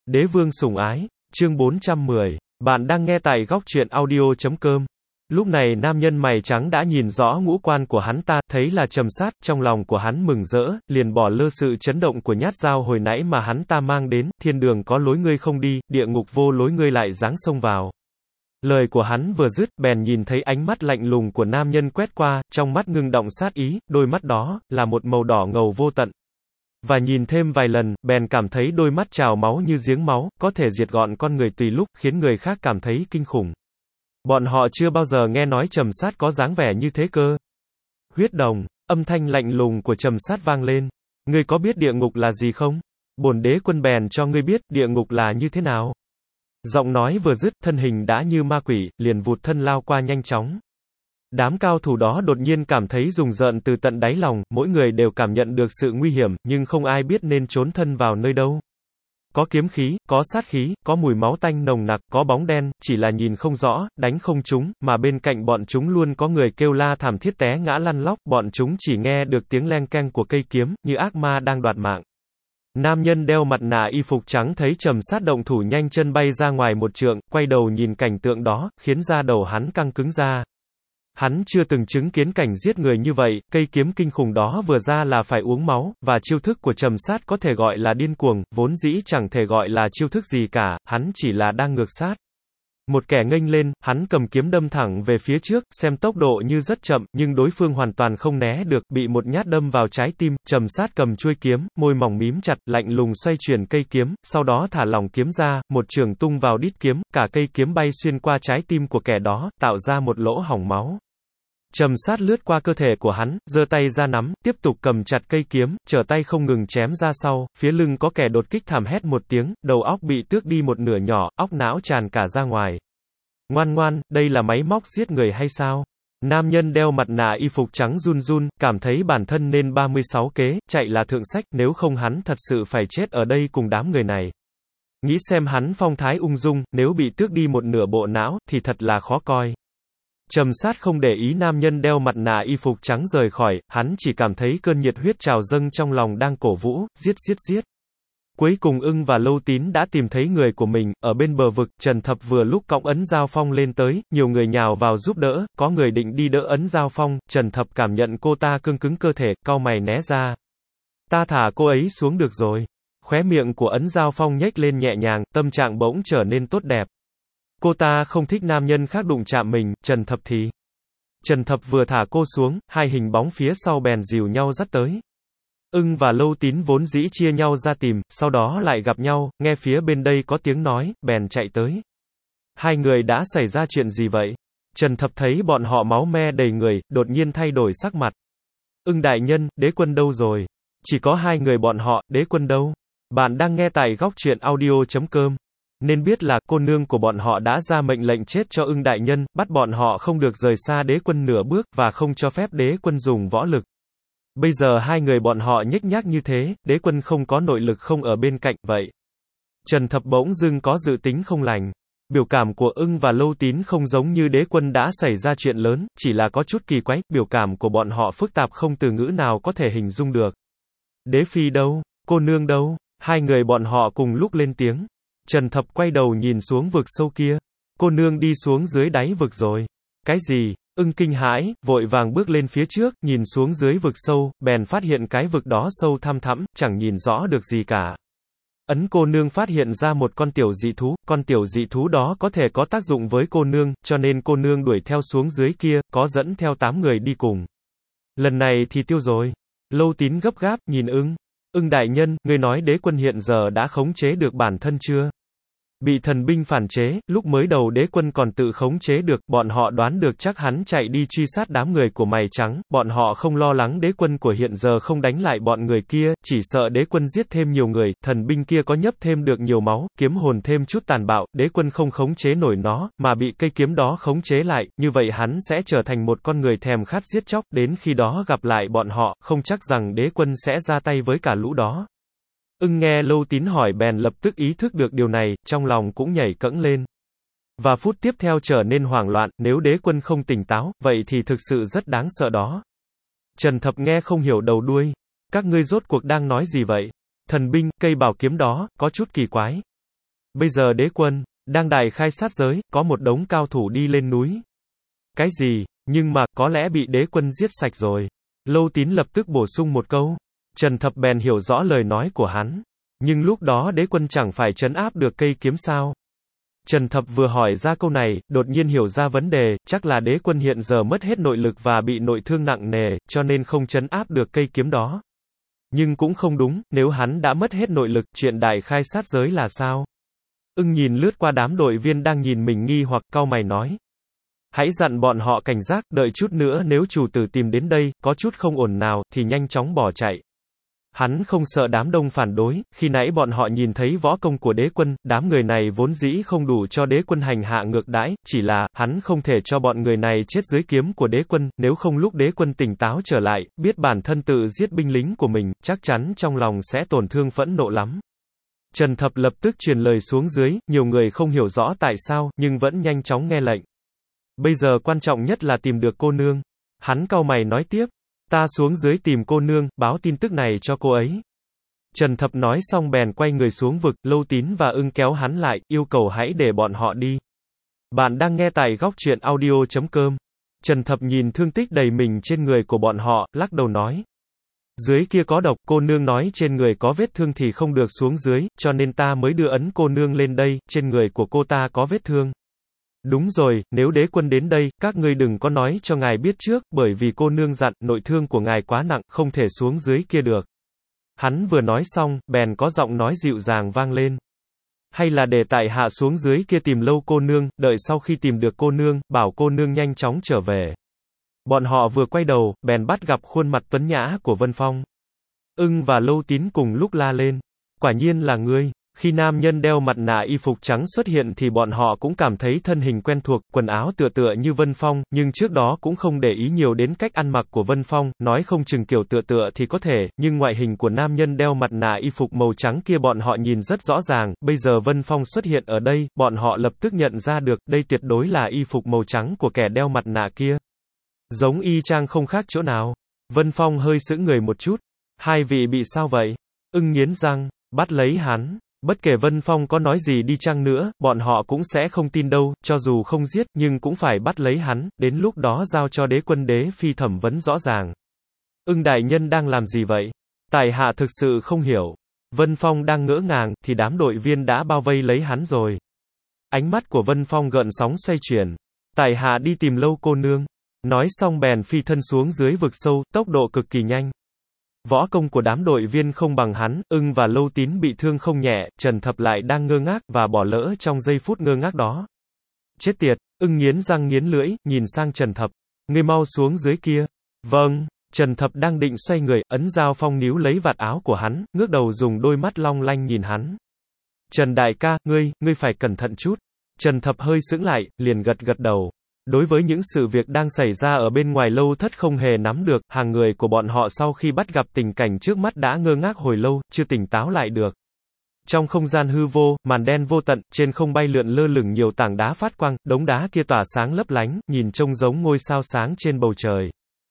Đế vương sủng ái, chương 410. Bạn đang nghe tại góc truyện audio.com. Lúc này nam nhân mày trắng đã nhìn rõ ngũ quan của hắn ta, thấy là Trầm Sát, trong lòng của hắn mừng rỡ, liền bỏ lơ sự chấn động của nhát dao hồi nãy mà hắn ta mang đến, thiên đường có lối ngươi không đi, địa ngục vô lối ngươi lại giáng xông vào. Lời của hắn vừa dứt, bèn nhìn thấy ánh mắt lạnh lùng của nam nhân quét qua, trong mắt ngưng động sát ý, đôi mắt đó, là một màu đỏ ngầu vô tận. Và nhìn thêm vài lần, bèn cảm thấy đôi mắt trào máu như giếng máu, có thể diệt gọn con người tùy lúc, khiến người khác cảm thấy kinh khủng. Bọn họ chưa bao giờ nghe nói Trầm Sát có dáng vẻ như thế cơ. Huyết đồng, âm thanh lạnh lùng của Trầm Sát vang lên. Ngươi có biết địa ngục là gì không? Bổn đế quân bèn cho ngươi biết, địa ngục là như thế nào. Giọng nói vừa dứt, thân hình đã như ma quỷ, liền vụt thân lao qua nhanh chóng. Đám cao thủ đó đột nhiên cảm thấy rùng rợn từ tận đáy lòng, mỗi người đều cảm nhận được sự nguy hiểm, nhưng không ai biết nên trốn thân vào nơi đâu. Có kiếm khí, có sát khí, có mùi máu tanh nồng nặc, có bóng đen, chỉ là nhìn không rõ, đánh không trúng, mà bên cạnh bọn chúng luôn có người kêu la thảm thiết té ngã lăn lóc, bọn chúng chỉ nghe được tiếng leng keng của cây kiếm, như ác ma đang đoạt mạng. Nam nhân đeo mặt nạ y phục trắng thấy Trầm Sát động thủ nhanh chân bay ra ngoài một trượng, quay đầu nhìn cảnh tượng đó, khiến da đầu hắn căng cứng ra. Hắn chưa từng chứng kiến cảnh giết người như vậy, cây kiếm kinh khủng đó vừa ra là phải uống máu, và chiêu thức của Trầm Sát có thể gọi là điên cuồng, vốn dĩ chẳng thể gọi là chiêu thức gì cả, hắn chỉ là đang ngược sát. Một kẻ nghênh lên, hắn cầm kiếm đâm thẳng về phía trước, xem tốc độ như rất chậm, nhưng đối phương hoàn toàn không né được, bị một nhát đâm vào trái tim. Trầm Sát cầm chuôi kiếm, môi mỏng mím chặt, lạnh lùng xoay chuyển cây kiếm, sau đó thả lỏng kiếm ra, một chưởng tung vào đít kiếm, cả cây kiếm bay xuyên qua trái tim của kẻ đó, tạo ra một lỗ hổng máu. Trầm Sát lướt qua cơ thể của hắn, giơ tay ra nắm, tiếp tục cầm chặt cây kiếm, trở tay không ngừng chém ra sau, phía lưng có kẻ đột kích thảm hét một tiếng, đầu óc bị tước đi một nửa nhỏ, óc não tràn cả ra ngoài. Ngoan ngoan, đây là máy móc giết người hay sao? Nam nhân đeo mặt nạ y phục trắng run run, cảm thấy bản thân nên 36 kế, chạy là thượng sách, nếu không hắn thật sự phải chết ở đây cùng đám người này. Nghĩ xem hắn phong thái ung dung, nếu bị tước đi một nửa bộ não, thì thật là khó coi. Trầm Sát không để ý nam nhân đeo mặt nạ y phục trắng rời khỏi, hắn chỉ cảm thấy cơn nhiệt huyết trào dâng trong lòng đang cổ vũ, giết. Cuối cùng Ưng và Lâu Tín đã tìm thấy người của mình, ở bên bờ vực, Trần Thập vừa lúc cõng ấn giao phong lên tới, nhiều người nhào vào giúp đỡ, có người định đi đỡ ấn giao phong, Trần Thập cảm nhận cô ta cương cứng cơ thể, cau mày né ra. Ta thả cô ấy xuống được rồi. Khóe miệng của ấn giao phong nhếch lên nhẹ nhàng, tâm trạng bỗng trở nên tốt đẹp. Cô ta không thích nam nhân khác đụng chạm mình, Trần Thập thì. Trần Thập vừa thả cô xuống, hai hình bóng phía sau bèn dìu nhau dắt tới. Ưng và Lâu Tín vốn dĩ chia nhau ra tìm, sau đó lại gặp nhau, nghe phía bên đây có tiếng nói, bèn chạy tới. Hai người đã xảy ra chuyện gì vậy? Trần Thập thấy bọn họ máu me đầy người, đột nhiên thay đổi sắc mặt. Ưng đại nhân, đế quân đâu rồi? Chỉ có hai người bọn họ, đế quân đâu? Bạn đang nghe tại góc truyện audio.com. Nên biết là, cô nương của bọn họ đã ra mệnh lệnh chết cho Ưng đại nhân, bắt bọn họ không được rời xa đế quân nửa bước, và không cho phép đế quân dùng võ lực. Bây giờ hai người bọn họ nhếch nhác như thế, đế quân không có nội lực không ở bên cạnh, vậy. Trần Thập bỗng dưng có dự tính không lành. Biểu cảm của Ưng và Lâu Tín không giống như đế quân đã xảy ra chuyện lớn, chỉ là có chút kỳ quái, biểu cảm của bọn họ phức tạp không từ ngữ nào có thể hình dung được. Đế phi đâu? Cô nương đâu? Hai người bọn họ cùng lúc lên tiếng. Trần Thập quay đầu nhìn xuống vực sâu kia. Cô nương đi xuống dưới đáy vực rồi. Cái gì? Ưng kinh hãi, vội vàng bước lên phía trước, nhìn xuống dưới vực sâu, bèn phát hiện cái vực đó sâu thăm thẳm, chẳng nhìn rõ được gì cả. Ấn cô nương phát hiện ra một con tiểu dị thú, con tiểu dị thú đó có thể có tác dụng với cô nương, cho nên cô nương đuổi theo xuống dưới kia, có dẫn theo 8 người đi cùng. Lần này thì tiêu rồi. Lâu Tín gấp gáp, nhìn Ưng. Ưng đại nhân, ngươi nói đế quân hiện giờ đã khống chế được bản thân chưa? Bị thần binh phản chế, lúc mới đầu đế quân còn tự khống chế được, bọn họ đoán được chắc hắn chạy đi truy sát đám người của mày trắng, bọn họ không lo lắng đế quân của hiện giờ không đánh lại bọn người kia, chỉ sợ đế quân giết thêm nhiều người, thần binh kia có nhấp thêm được nhiều máu, kiếm hồn thêm chút tàn bạo, đế quân không khống chế nổi nó, mà bị cây kiếm đó khống chế lại, như vậy hắn sẽ trở thành một con người thèm khát giết chóc, đến khi đó gặp lại bọn họ, không chắc rằng đế quân sẽ ra tay với cả lũ đó. Ưng nghe Lâu Tín hỏi bèn lập tức ý thức được điều này, trong lòng cũng nhảy cẫng lên. Và phút tiếp theo trở nên hoảng loạn, nếu đế quân không tỉnh táo, vậy thì thực sự rất đáng sợ đó. Trần Thập nghe không hiểu đầu đuôi. Các ngươi rốt cuộc đang nói gì vậy? Thần binh, cây bảo kiếm đó, có chút kỳ quái. Bây giờ đế quân đang đại khai sát giới, có một đống cao thủ đi lên núi. Cái gì? Nhưng mà, có lẽ bị đế quân giết sạch rồi. Lâu Tín lập tức bổ sung một câu. Trần Thập bèn hiểu rõ lời nói của hắn. Nhưng lúc đó đế quân chẳng phải trấn áp được cây kiếm sao? Trần Thập vừa hỏi ra câu này, đột nhiên hiểu ra vấn đề, chắc là đế quân hiện giờ mất hết nội lực và bị nội thương nặng nề, cho nên không trấn áp được cây kiếm đó. Nhưng cũng không đúng, nếu hắn đã mất hết nội lực, chuyện đại khai sát giới là sao? Ưng nhìn lướt qua đám đội viên đang nhìn mình nghi hoặc cau mày nói. Hãy dặn bọn họ cảnh giác, đợi chút nữa nếu chủ tử tìm đến đây, có chút không ổn nào, thì nhanh chóng bỏ chạy. Hắn không sợ đám đông phản đối, khi nãy bọn họ nhìn thấy võ công của đế quân, đám người này vốn dĩ không đủ cho đế quân hành hạ ngược đãi, chỉ là, hắn không thể cho bọn người này chết dưới kiếm của đế quân, nếu không lúc đế quân tỉnh táo trở lại, biết bản thân tự giết binh lính của mình, chắc chắn trong lòng sẽ tổn thương phẫn nộ lắm. Trần Thập lập tức truyền lời xuống dưới, nhiều người không hiểu rõ tại sao, nhưng vẫn nhanh chóng nghe lệnh. Bây giờ quan trọng nhất là tìm được cô nương. Hắn cau mày nói tiếp. Ta xuống dưới tìm cô nương, báo tin tức này cho cô ấy. Trần Thập nói xong bèn quay người xuống vực, Lâu Tín và Ưng kéo hắn lại, yêu cầu hãy để bọn họ đi. Bạn đang nghe tại góc truyện audio.com. Trần Thập nhìn thương tích đầy mình trên người của bọn họ, lắc đầu nói. Dưới kia có độc, cô nương nói trên người có vết thương thì không được xuống dưới, cho nên ta mới đưa ấn cô nương lên đây, trên người của cô ta có vết thương. Đúng rồi, nếu đế quân đến đây, các ngươi đừng có nói cho ngài biết trước, bởi vì cô nương dặn, nội thương của ngài quá nặng, không thể xuống dưới kia được. Hắn vừa nói xong, bèn có giọng nói dịu dàng vang lên. Hay là để tại hạ xuống dưới kia tìm Lâu cô nương, đợi sau khi tìm được cô nương, bảo cô nương nhanh chóng trở về. Bọn họ vừa quay đầu, bèn bắt gặp khuôn mặt tuấn nhã của Vân Phong. Ưng và Lâu Tín cùng lúc la lên. Quả nhiên là ngươi. Khi nam nhân đeo mặt nạ y phục trắng xuất hiện thì bọn họ cũng cảm thấy thân hình quen thuộc, quần áo tựa tựa như Vân Phong, nhưng trước đó cũng không để ý nhiều đến cách ăn mặc của Vân Phong, nói không chừng kiểu tựa tựa thì có thể, nhưng ngoại hình của nam nhân đeo mặt nạ y phục màu trắng kia bọn họ nhìn rất rõ ràng, bây giờ Vân Phong xuất hiện ở đây, bọn họ lập tức nhận ra được, đây tuyệt đối là y phục màu trắng của kẻ đeo mặt nạ kia. Giống y chang không khác chỗ nào. Vân Phong hơi sững người một chút. Hai vị bị sao vậy? Ưng nghiến răng, bắt lấy hắn. Bất kể Vân Phong có nói gì đi chăng nữa, bọn họ cũng sẽ không tin đâu, cho dù không giết, nhưng cũng phải bắt lấy hắn, đến lúc đó giao cho đế quân đế phi thẩm vấn rõ ràng. Ưng đại nhân đang làm gì vậy? Tại hạ thực sự không hiểu. Vân Phong đang ngỡ ngàng, thì đám đội viên đã bao vây lấy hắn rồi. Ánh mắt của Vân Phong gợn sóng xoay chuyển. Tại hạ đi tìm Lâu cô nương. Nói xong bèn phi thân xuống dưới vực sâu, tốc độ cực kỳ nhanh. Võ công của đám đội viên không bằng hắn, Ưng và Lâu Tín bị thương không nhẹ, Trần Thập lại đang ngơ ngác, và bỏ lỡ trong giây phút ngơ ngác đó. Chết tiệt, Ưng nghiến răng nghiến lưỡi, nhìn sang Trần Thập. Ngươi mau xuống dưới kia. Vâng, Trần Thập đang định xoay người, ấn dao phong níu lấy vạt áo của hắn, ngước đầu dùng đôi mắt long lanh nhìn hắn. Trần đại ca, ngươi phải cẩn thận chút. Trần Thập hơi sững lại, liền gật gật đầu. Đối với những sự việc đang xảy ra ở bên ngoài Lâu Thất không hề nắm được, hàng người của bọn họ sau khi bắt gặp tình cảnh trước mắt đã ngơ ngác hồi lâu, chưa tỉnh táo lại được. Trong không gian hư vô, màn đen vô tận, trên không bay lượn lơ lửng nhiều tảng đá phát quang, đống đá kia tỏa sáng lấp lánh, nhìn trông giống ngôi sao sáng trên bầu trời.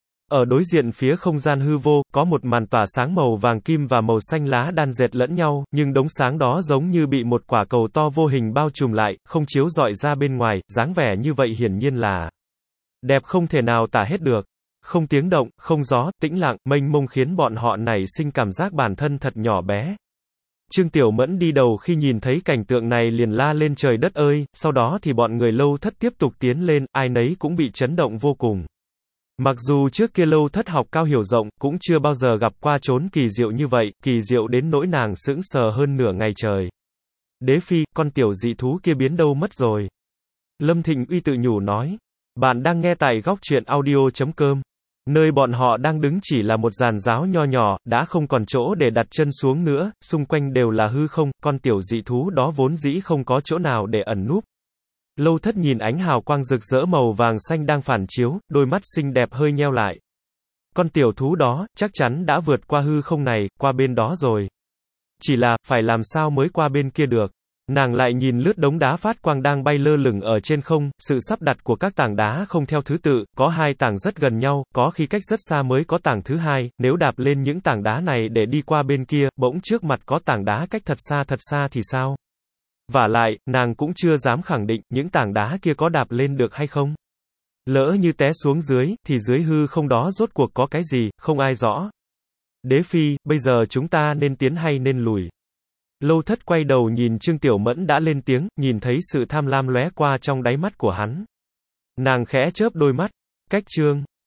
Ở đối diện phía không gian hư vô, có một màn tỏa sáng màu vàng kim và màu xanh lá đan dệt lẫn nhau, nhưng đống sáng đó giống như bị một quả cầu to vô hình bao trùm lại, không chiếu rọi ra bên ngoài, dáng vẻ như vậy hiển nhiên là đẹp không thể nào tả hết được. Không tiếng động, không gió, tĩnh lặng, mênh mông khiến bọn họ nảy sinh cảm giác bản thân thật nhỏ bé. Trương Tiểu Mẫn đi đầu khi nhìn thấy cảnh tượng này liền la lên trời đất ơi, sau đó thì bọn người Lâu Thất tiếp tục tiến lên, ai nấy cũng bị chấn động vô cùng. Mặc dù trước kia Lâu Thất học cao hiểu rộng, cũng chưa bao giờ gặp qua chốn kỳ diệu như vậy, kỳ diệu đến nỗi nàng sững sờ hơn nửa ngày trời. Đế phi, con tiểu dị thú kia biến đâu mất rồi? Lâm Thịnh Uy tự nhủ nói. Bạn đang nghe tại góc truyện audio.com. Nơi bọn họ đang đứng chỉ là một giàn giáo nho nhỏ, đã không còn chỗ để đặt chân xuống nữa, xung quanh đều là hư không, con tiểu dị thú đó vốn dĩ không có chỗ nào để ẩn núp. Lâu Thất nhìn ánh hào quang rực rỡ màu vàng xanh đang phản chiếu, đôi mắt xinh đẹp hơi nheo lại. Con tiểu thú đó, chắc chắn đã vượt qua hư không này, qua bên đó rồi. Chỉ là, phải làm sao mới qua bên kia được. Nàng lại nhìn lướt đống đá phát quang đang bay lơ lửng ở trên không, sự sắp đặt của các tảng đá không theo thứ tự, có hai tảng rất gần nhau, có khi cách rất xa mới có tảng thứ hai, nếu đạp lên những tảng đá này để đi qua bên kia, bỗng trước mặt có tảng đá cách thật xa thì sao? Vả lại, nàng cũng chưa dám khẳng định, những tảng đá kia có đạp lên được hay không. Lỡ như té xuống dưới, thì dưới hư không đó rốt cuộc có cái gì, không ai rõ. Đế phi, bây giờ chúng ta nên tiến hay nên lùi? Lâu Thất quay đầu nhìn Trương Tiểu Mẫn đã lên tiếng, nhìn thấy sự tham lam lóe qua trong đáy mắt của hắn. Nàng khẽ chớp đôi mắt. Cách Trương